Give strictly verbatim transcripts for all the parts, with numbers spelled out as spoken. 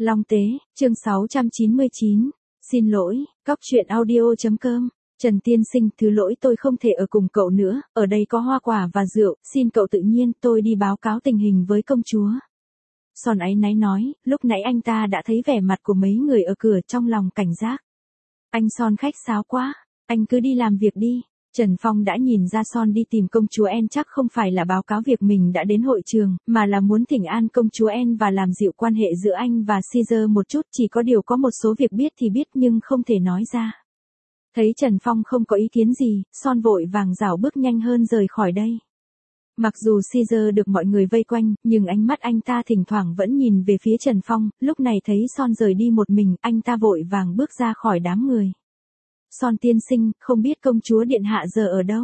Long Tế, chương sáu trăm chín mươi chín. Xin lỗi, cóc truyện audio.com. Trần tiên sinh, thứ lỗi tôi không thể ở cùng cậu nữa, ở đây có hoa quả và rượu, xin cậu tự nhiên, tôi đi báo cáo tình hình với công chúa. Son áy náy nói, lúc nãy anh ta đã thấy vẻ mặt của mấy người ở cửa trong lòng cảnh giác. Anh Son khách sáo quá, anh cứ đi làm việc đi. Trần Phong đã nhìn ra Son đi tìm công chúa En chắc không phải là báo cáo việc mình đã đến hội trường, mà là muốn thỉnh an công chúa En và làm dịu quan hệ giữa anh và Caesar một chút, chỉ có điều có một số việc biết thì biết nhưng không thể nói ra. Thấy Trần Phong không có ý kiến gì, Son vội vàng rảo bước nhanh hơn rời khỏi đây. Mặc dù Caesar được mọi người vây quanh, nhưng ánh mắt anh ta thỉnh thoảng vẫn nhìn về phía Trần Phong, lúc này thấy Son rời đi một mình, anh ta vội vàng bước ra khỏi đám người. Son tiên sinh, không biết công chúa điện hạ giờ ở đâu?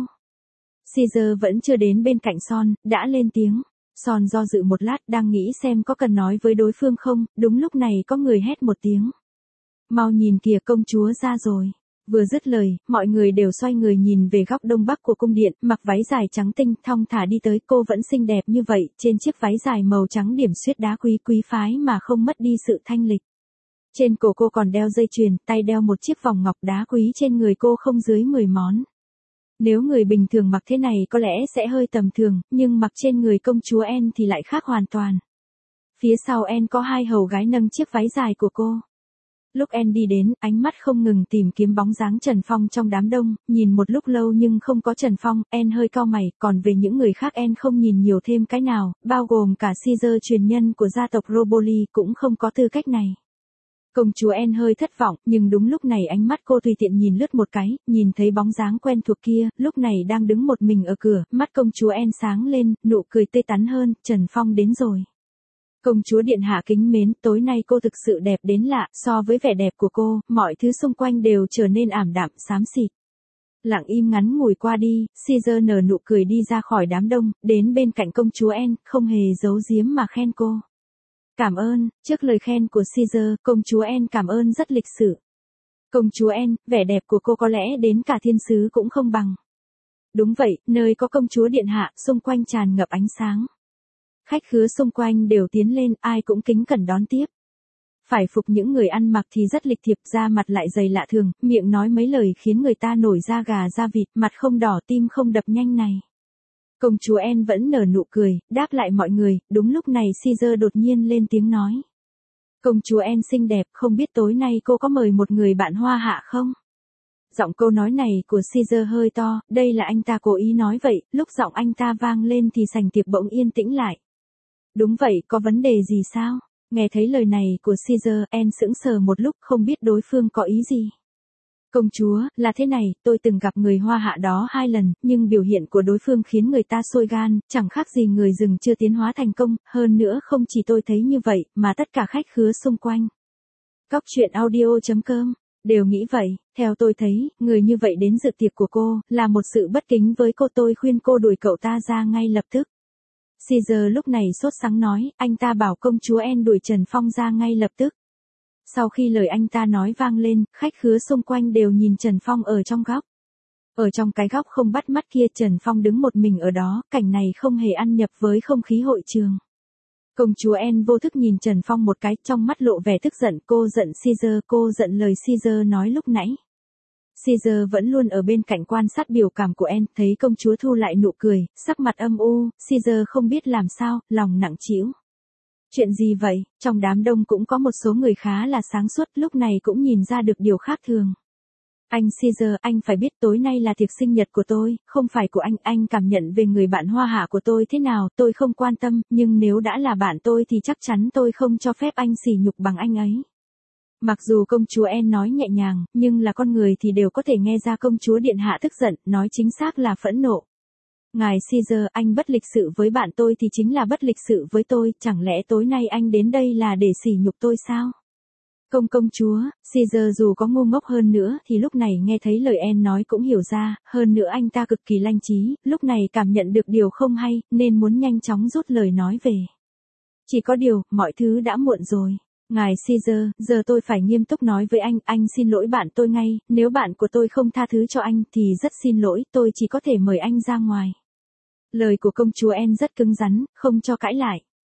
Caesar vẫn chưa đến bên cạnh Son, đã lên tiếng. Son do dự một lát, đang nghĩ xem có cần nói với đối phương không, đúng lúc này có người hét một tiếng. Mau nhìn kìa, công chúa ra rồi. Vừa dứt lời, mọi người đều xoay người nhìn về góc đông bắc của cung điện, mặc váy dài trắng tinh, thong thả đi tới, cô vẫn xinh đẹp như vậy, trên chiếc váy dài màu trắng điểm xuyết đá quý quý phái mà không mất đi sự thanh lịch. Trên cổ cô còn đeo dây chuyền, tay đeo một chiếc vòng ngọc đá quý, trên người cô không dưới mười món. Nếu người bình thường mặc thế này có lẽ sẽ hơi tầm thường, nhưng mặc trên người công chúa En thì lại khác hoàn toàn. Phía sau En có hai hầu gái nâng chiếc váy dài của cô. Lúc En đi đến, ánh mắt không ngừng tìm kiếm bóng dáng Trần Phong trong đám đông, nhìn một lúc lâu nhưng không có Trần Phong, En hơi cau mày, còn về những người khác En không nhìn nhiều thêm cái nào, bao gồm cả Caesar truyền nhân của gia tộc Roboli cũng không có tư cách này. Công chúa En hơi thất vọng, nhưng đúng lúc này ánh mắt cô tùy tiện nhìn lướt một cái, nhìn thấy bóng dáng quen thuộc kia, lúc này đang đứng một mình ở cửa, mắt công chúa En sáng lên, nụ cười tươi tắn hơn, Trần Phong đến rồi. Công chúa điện hạ kính mến, tối nay cô thực sự đẹp đến lạ, so với vẻ đẹp của cô, mọi thứ xung quanh đều trở nên ảm đạm, xám xịt. Lặng im ngắn ngủi qua đi, Caesar nở nụ cười đi ra khỏi đám đông, đến bên cạnh công chúa En, không hề giấu giếm mà khen cô. Cảm ơn, trước lời khen của Caesar, công chúa En cảm ơn rất lịch sự. Công chúa En, vẻ đẹp của cô có lẽ đến cả thiên sứ cũng không bằng. Đúng vậy, nơi có công chúa điện hạ, xung quanh tràn ngập ánh sáng. Khách khứa xung quanh đều tiến lên, ai cũng kính cẩn đón tiếp. Phải phục những người ăn mặc thì rất lịch thiệp, da mặt lại dày lạ thường, miệng nói mấy lời khiến người ta nổi da gà da vịt, mặt không đỏ tim không đập nhanh này. Công chúa En vẫn nở nụ cười, đáp lại mọi người, đúng lúc này Caesar đột nhiên lên tiếng nói. Công chúa En xinh đẹp, không biết tối nay cô có mời một người bạn hoa hạ không? Giọng câu nói này của Caesar hơi to, đây là anh ta cố ý nói vậy, lúc giọng anh ta vang lên thì sảnh tiệc bỗng yên tĩnh lại. Đúng vậy, có vấn đề gì sao? Nghe thấy lời này của Caesar, En sững sờ một lúc không biết đối phương có ý gì. Công chúa, là thế này, tôi từng gặp người hoa hạ đó hai lần, nhưng biểu hiện của đối phương khiến người ta sôi gan, chẳng khác gì người rừng chưa tiến hóa thành công, hơn nữa không chỉ tôi thấy như vậy, mà tất cả khách khứa xung quanh. Cóc truyện audio.com, đều nghĩ vậy, theo tôi thấy, người như vậy đến dự tiệc của cô, là một sự bất kính với cô, tôi khuyên cô đuổi cậu ta ra ngay lập tức. Caesar lúc này sốt sắng nói, anh ta bảo công chúa En đuổi Trần Phong ra ngay lập tức. Sau khi lời anh ta nói vang lên, khách khứa xung quanh đều nhìn Trần Phong ở trong góc. Ở trong cái góc không bắt mắt kia Trần Phong đứng một mình ở đó, cảnh này không hề ăn nhập với không khí hội trường. Công chúa En vô thức nhìn Trần Phong một cái, trong mắt lộ vẻ tức giận, cô giận Caesar, cô giận lời Caesar nói lúc nãy. Caesar vẫn luôn ở bên cạnh quan sát biểu cảm của En, thấy công chúa thu lại nụ cười, sắc mặt âm u, Caesar không biết làm sao, lòng nặng trĩu. Chuyện gì vậy? Trong đám đông cũng có một số người khá là sáng suốt, lúc này cũng nhìn ra được điều khác thường. Anh Caesar, anh phải biết tối nay là tiệc sinh nhật của tôi, không phải của anh, anh cảm nhận về người bạn hoa hạ của tôi thế nào, tôi không quan tâm, nhưng nếu đã là bạn tôi thì chắc chắn tôi không cho phép anh sỉ nhục bằng anh ấy. Mặc dù công chúa En nói nhẹ nhàng, nhưng là con người thì đều có thể nghe ra công chúa điện hạ tức giận, nói chính xác là phẫn nộ. Ngài Caesar, anh bất lịch sự với bạn tôi thì chính là bất lịch sự với tôi, chẳng lẽ tối nay anh đến đây là để sỉ nhục tôi sao? Công công chúa, Caesar dù có ngu ngốc hơn nữa thì lúc này nghe thấy lời En nói cũng hiểu ra, hơn nữa anh ta cực kỳ lanh trí, lúc này cảm nhận được điều không hay, nên muốn nhanh chóng rút lời nói về. Chỉ có điều, mọi thứ đã muộn rồi. Ngài Caesar, giờ tôi phải nghiêm túc nói với anh, anh xin lỗi bạn tôi ngay, nếu bạn của tôi không tha thứ cho anh thì rất xin lỗi, tôi chỉ có thể mời anh ra ngoài. Lời của công chúa En rất cứng rắn, không cho cãi lại.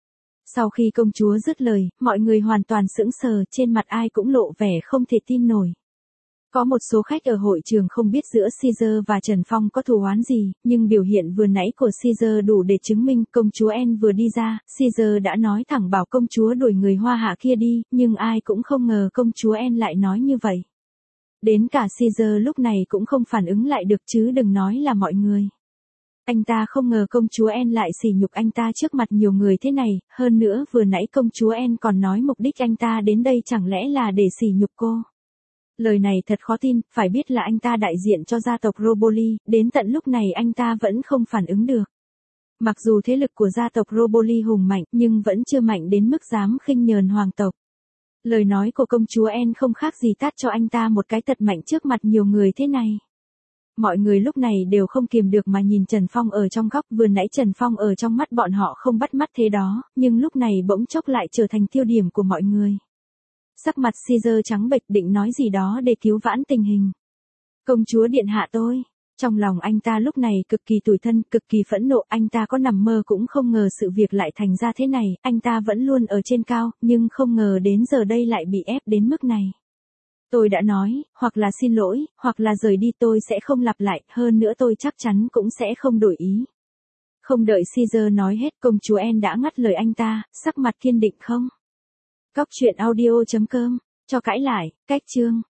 Sau khi công chúa dứt lời, mọi người hoàn toàn sững sờ, trên mặt ai cũng lộ vẻ không thể tin nổi. Có một số khách ở hội trường không biết giữa Caesar và Trần Phong có thù oán gì, nhưng biểu hiện vừa nãy của Caesar đủ để chứng minh. Công chúa Anne vừa đi ra, Caesar đã nói thẳng bảo công chúa đuổi người Hoa Hạ kia đi, nhưng ai cũng không ngờ công chúa Anne lại nói như vậy. Đến cả Caesar lúc này cũng không phản ứng lại được chứ đừng nói là mọi người. Anh ta không ngờ công chúa Anne lại sỉ nhục anh ta trước mặt nhiều người thế này, hơn nữa vừa nãy công chúa Anne còn nói mục đích anh ta đến đây chẳng lẽ là để sỉ nhục cô. Lời này thật khó tin, phải biết là anh ta đại diện cho gia tộc Roboli, đến tận lúc này anh ta vẫn không phản ứng được. Mặc dù thế lực của gia tộc Roboli hùng mạnh, nhưng vẫn chưa mạnh đến mức dám khinh nhờn hoàng tộc. Lời nói của công chúa Anne không khác gì tát cho anh ta một cái tật mạnh trước mặt nhiều người thế này. Mọi người lúc này đều không kiềm được mà nhìn Trần Phong ở trong góc, vừa nãy Trần Phong ở trong mắt bọn họ không bắt mắt thế đó, nhưng lúc này bỗng chốc lại trở thành tiêu điểm của mọi người. Sắc mặt Caesar trắng bệch định nói gì đó để cứu vãn tình hình. Công chúa điện hạ tôi. Trong lòng anh ta lúc này cực kỳ tủi thân, cực kỳ phẫn nộ, anh ta có nằm mơ cũng không ngờ sự việc lại thành ra thế này, anh ta vẫn luôn ở trên cao, nhưng không ngờ đến giờ đây lại bị ép đến mức này. Tôi đã nói, hoặc là xin lỗi, hoặc là rời đi, tôi sẽ không lặp lại, hơn nữa tôi chắc chắn cũng sẽ không đổi ý. Không đợi Caesar nói hết, công chúa Anne đã ngắt lời anh ta, sắc mặt kiên định không. Cóc truyện audio chấm com, cho cãi lại, cách chương.